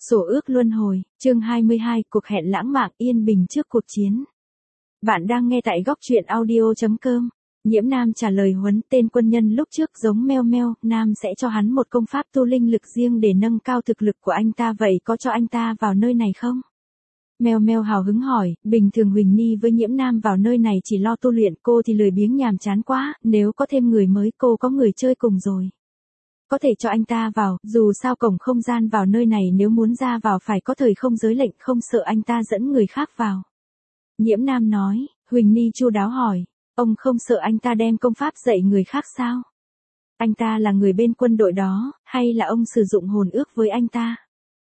Sổ ước luân hồi, chương 22, cuộc hẹn lãng mạn yên bình trước cuộc chiến. Bạn đang nghe tại góc truyện audio.com. Nhiễm Nam trả lời Huấn, tên quân nhân lúc trước giống meo meo, Nam sẽ cho hắn một công pháp tu linh lực riêng để nâng cao thực lực của anh ta, vậy có cho anh ta vào nơi này không? Meo meo hào hứng hỏi, bình thường Huỳnh Ni với Nhiễm Nam vào nơi này chỉ lo tu luyện, cô thì lười biếng nhàm chán quá, nếu có thêm người mới cô có người chơi cùng rồi. Có thể cho anh ta vào, dù sao cổng không gian vào nơi này nếu muốn ra vào phải có thời không giới lệnh, không sợ anh ta dẫn người khác vào. Nhiễm Nam nói, Huỳnh Ni chu đáo hỏi, ông không sợ anh ta đem công pháp dạy người khác sao? Anh ta là người bên quân đội đó, hay là ông sử dụng hồn ước với anh ta?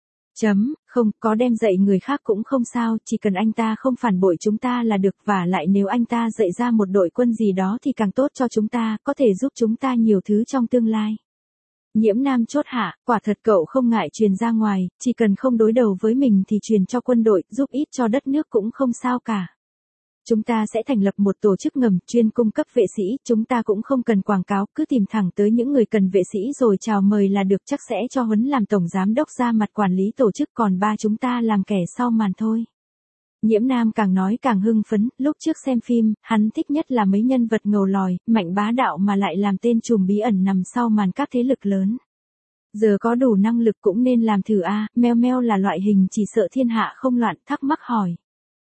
Không, có đem dạy người khác cũng không sao, chỉ cần anh ta không phản bội chúng ta là được, và lại nếu anh ta dạy ra một đội quân gì đó thì càng tốt cho chúng ta, có thể giúp chúng ta nhiều thứ trong tương lai. Nhiễm Nam chốt hạ, quả thật cậu không ngại truyền ra ngoài, chỉ cần không đối đầu với mình thì truyền cho quân đội, giúp ít cho đất nước cũng không sao cả. Chúng ta sẽ thành lập một tổ chức ngầm chuyên cung cấp vệ sĩ, chúng ta cũng không cần quảng cáo, cứ tìm thẳng tới những người cần vệ sĩ rồi chào mời là được, chắc sẽ cho Huấn làm tổng giám đốc ra mặt quản lý tổ chức, còn ba chúng ta làm kẻ sau màn thôi. Nhiễm Nam càng nói càng hưng phấn, lúc trước xem phim, hắn thích nhất là mấy nhân vật ngầu lòi, mạnh bá đạo mà lại làm tên trùm bí ẩn nằm sau màn các thế lực lớn. Giờ có đủ năng lực cũng nên làm thử a. Meo meo là loại hình chỉ sợ thiên hạ không loạn, thắc mắc hỏi.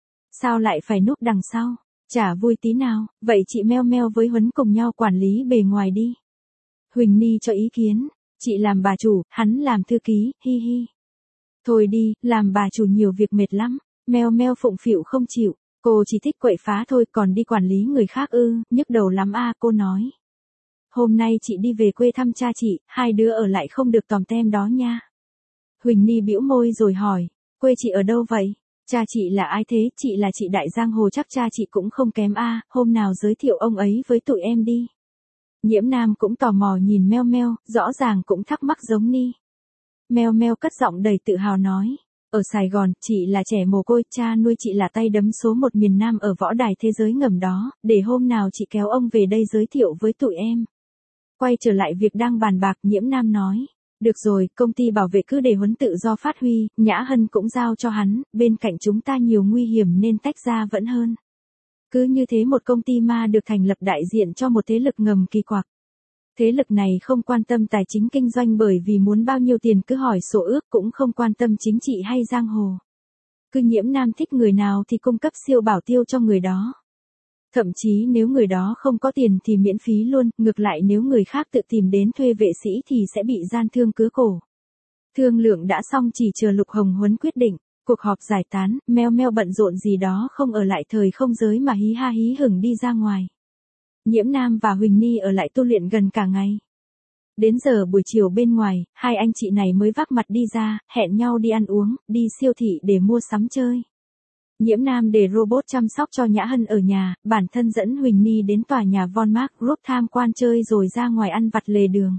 Sao lại phải núp đằng sau? Chả vui tí nào, vậy chị Meo meo với Huấn cùng nhau quản lý bề ngoài đi. Huỳnh Ni cho ý kiến, chị làm bà chủ, hắn làm thư ký, hi hi. Thôi đi, làm bà chủ nhiều việc mệt lắm. Meo meo phụng phịu không chịu, cô chỉ thích quậy phá thôi, còn đi quản lý người khác nhức đầu lắm a. Cô nói. Hôm nay chị đi về quê thăm cha chị, hai đứa ở lại không được tòm tem đó nha. Huỳnh Ni bĩu môi rồi hỏi, quê chị ở đâu vậy? Cha chị là ai thế? Chị là chị đại giang hồ, chắc cha chị cũng không kém a, hôm nào giới thiệu ông ấy với tụi em đi. Nhiễm Nam cũng tò mò nhìn Meo meo, rõ ràng cũng thắc mắc giống Ni. Meo meo cất giọng đầy tự hào nói. Ở Sài Gòn, chị là trẻ mồ côi, cha nuôi chị là tay đấm số 1 miền Nam ở võ đài thế giới ngầm đó, để hôm nào chị kéo ông về đây giới thiệu với tụi em. Quay trở lại việc đang bàn bạc, Nhiễm Nam nói. Được rồi, công ty bảo vệ cứ để Huấn tự do phát huy, Nhã Hân cũng giao cho hắn, bên cạnh chúng ta nhiều nguy hiểm nên tách ra vẫn hơn. Cứ như thế một công ty ma được thành lập đại diện cho một thế lực ngầm kỳ quặc. Thế lực này không quan tâm tài chính kinh doanh bởi vì muốn bao nhiêu tiền cứ hỏi sổ ước, cũng không quan tâm chính trị hay giang hồ. Cứ Nhiễm Nam thích người nào thì cung cấp siêu bảo tiêu cho người đó. Thậm chí nếu người đó không có tiền thì miễn phí luôn, ngược lại nếu người khác tự tìm đến thuê vệ sĩ thì sẽ bị gian thương cứa cổ. Thương lượng đã xong chỉ chờ Lục Hồng Huấn quyết định, cuộc họp giải tán, Meo meo bận rộn gì đó không ở lại thời không giới mà hí ha hí hửng đi ra ngoài. Nhiễm Nam và Huỳnh Ni ở lại tu luyện gần cả ngày. Đến giờ buổi chiều bên ngoài, hai anh chị này mới vác mặt đi ra, hẹn nhau đi ăn uống, đi siêu thị để mua sắm chơi. Nhiễm Nam để robot chăm sóc cho Nhã Hân ở nhà, bản thân dẫn Huỳnh Ni đến tòa nhà Von Mark Group tham quan chơi rồi ra ngoài ăn vặt lề đường.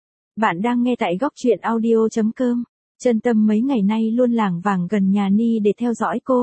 Bạn đang nghe tại góc truyện audio.com. Chân Tâm mấy ngày nay luôn lảng vảng gần nhà Ni để theo dõi cô.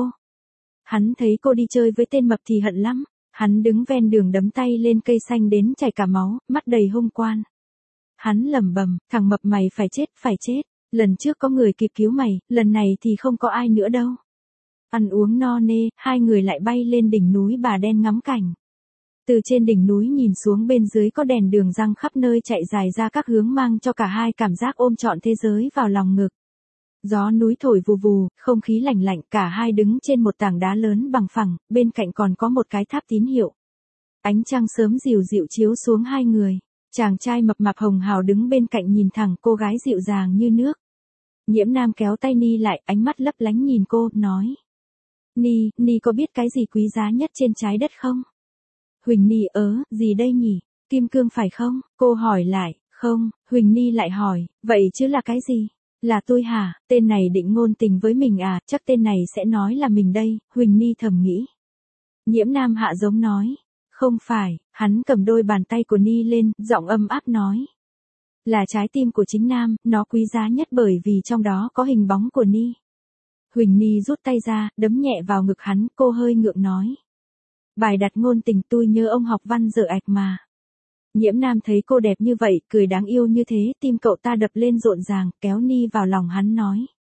Hắn thấy cô đi chơi với tên mập thì hận lắm. Hắn đứng ven đường đấm tay lên cây xanh đến chảy cả máu, mắt đầy hung quan. Hắn lẩm bẩm, thằng mập mày phải chết, lần trước có người kịp cứu mày, lần này thì không có ai nữa đâu. Ăn uống no nê, hai người lại bay lên đỉnh núi Bà Đen ngắm cảnh. Từ trên đỉnh núi nhìn xuống bên dưới có đèn đường răng khắp nơi chạy dài ra các hướng mang cho cả hai cảm giác ôm trọn thế giới vào lòng ngực. Gió núi thổi vù vù, không khí lạnh lạnh, cả hai đứng trên một tảng đá lớn bằng phẳng, bên cạnh còn có một cái tháp tín hiệu. Ánh trăng sớm dịu dịu chiếu xuống hai người. Chàng trai mập mạp hồng hào đứng bên cạnh nhìn thẳng cô gái dịu dàng như nước. Nhiễm Nam kéo tay Ni lại, ánh mắt lấp lánh nhìn cô, nói. Ni có biết cái gì quý giá nhất trên trái đất không? Huỳnh Ni gì đây nhỉ? Kim cương phải không? Cô hỏi lại, không, Huỳnh Ni lại hỏi, vậy chứ là cái gì? Là tôi hả? Tên này định ngôn tình với mình à? Chắc tên này sẽ nói là mình đây, Huỳnh Ni thầm nghĩ. Nhiễm Nam hạ giống nói. Không phải, hắn cầm đôi bàn tay của Ni lên, giọng âm áp nói. Là trái tim của chính Nam, nó quý giá nhất bởi vì trong đó có hình bóng của Ni. Huỳnh Ni rút tay ra, đấm nhẹ vào ngực hắn, cô hơi ngượng nói. Bài đặt ngôn tình tôi nhớ ông học văn dở ạch mà. Nhiễm Nam thấy cô đẹp như vậy, cười đáng yêu như thế, tim cậu ta đập lên rộn ràng, kéo Ni vào lòng hắn nói.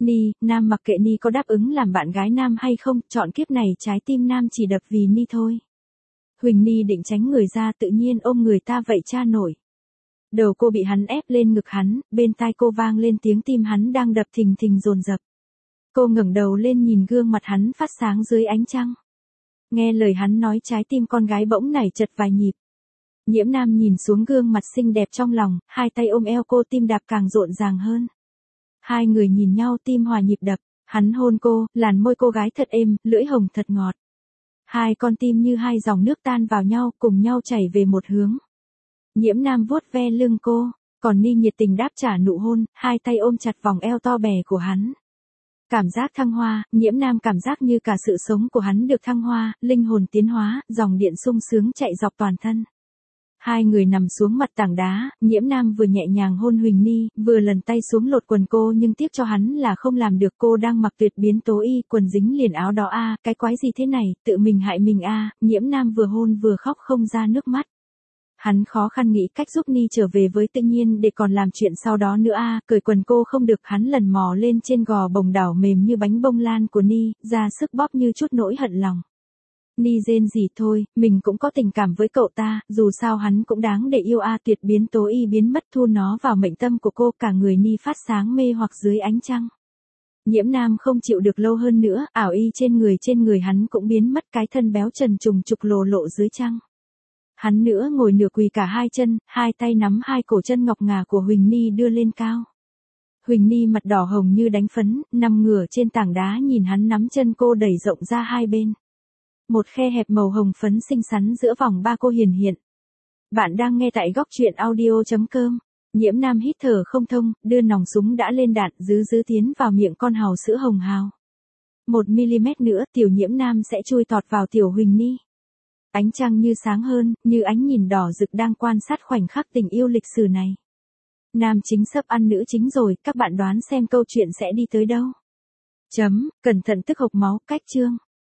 Ni, Nam mặc kệ Ni có đáp ứng làm bạn gái Nam hay không, chọn kiếp này trái tim Nam chỉ đập vì Ni thôi. Huỳnh Ni định tránh người ra tự nhiên ôm người ta vậy cha nổi. Đầu cô bị hắn ép lên ngực hắn, bên tai cô vang lên tiếng tim hắn đang đập thình thình dồn dập. Cô ngẩng đầu lên nhìn gương mặt hắn phát sáng dưới ánh trăng. Nghe lời hắn nói trái tim con gái bỗng nảy chật vài nhịp. Nhiễm Nam nhìn xuống gương mặt xinh đẹp trong lòng, hai tay ôm eo cô tim đạp càng rộn ràng hơn. Hai người nhìn nhau tim hòa nhịp đập, hắn hôn cô, làn môi cô gái thật êm, lưỡi hồng thật ngọt. Hai con tim như hai dòng nước tan vào nhau, cùng nhau chảy về một hướng. Nhiễm Nam vuốt ve lưng cô, còn Ni nhiệt tình đáp trả nụ hôn, hai tay ôm chặt vòng eo to bè của hắn. Cảm giác thăng hoa, Nhiễm Nam cảm giác như cả sự sống của hắn được thăng hoa, linh hồn tiến hóa, dòng điện sung sướng chạy dọc toàn thân. Hai người nằm xuống mặt tảng đá, Nhiễm Nam vừa nhẹ nhàng hôn Huỳnh Ni, vừa lần tay xuống lột quần cô nhưng tiếc cho hắn là không làm được, cô đang mặc tuyệt biến tố y, quần dính liền áo đó a, cái quái gì thế này, tự mình hại mình a, Nhiễm Nam vừa hôn vừa khóc không ra nước mắt. Hắn khó khăn nghĩ cách giúp Ni trở về với tự nhiên để còn làm chuyện sau đó nữa a, cởi quần cô không được, hắn lần mò lên trên gò bồng đảo mềm như bánh bông lan của Ni, ra sức bóp như chút nỗi hận lòng. Ni rên gì thôi, mình cũng có tình cảm với cậu ta, dù sao hắn cũng đáng để yêu a, tuyệt biến tố y biến mất thu nó vào mệnh tâm của cô, cả người Ni phát sáng mê hoặc dưới ánh trăng. Nhiễm Nam không chịu được lâu hơn nữa, ảo y trên người hắn cũng biến mất, cái thân béo trần trùng trục lồ lộ dưới trăng. Hắn nữa ngồi nửa quỳ cả hai chân, hai tay nắm hai cổ chân ngọc ngà của Huỳnh Ni đưa lên cao. Huỳnh Ni mặt đỏ hồng như đánh phấn, nằm ngửa trên tảng đá nhìn hắn nắm chân cô đẩy rộng ra hai bên. Một khe hẹp màu hồng phấn xinh xắn giữa vòng ba cô hiển hiện. Bạn đang nghe tại góc truyện audio.com. Nhiễm Nam hít thở không thông, đưa nòng súng đã lên đạn, giữ tiến vào miệng con hàu sữa hồng hào. 1mm nữa, tiểu Nhiễm Nam sẽ chui tọt vào tiểu Huỳnh Ni. Ánh trăng như sáng hơn, như ánh nhìn đỏ rực đang quan sát khoảnh khắc tình yêu lịch sử này. Nam chính sắp ăn nữ chính rồi, các bạn đoán xem câu chuyện sẽ đi tới đâu. Cẩn thận tức hộc máu, cách chương.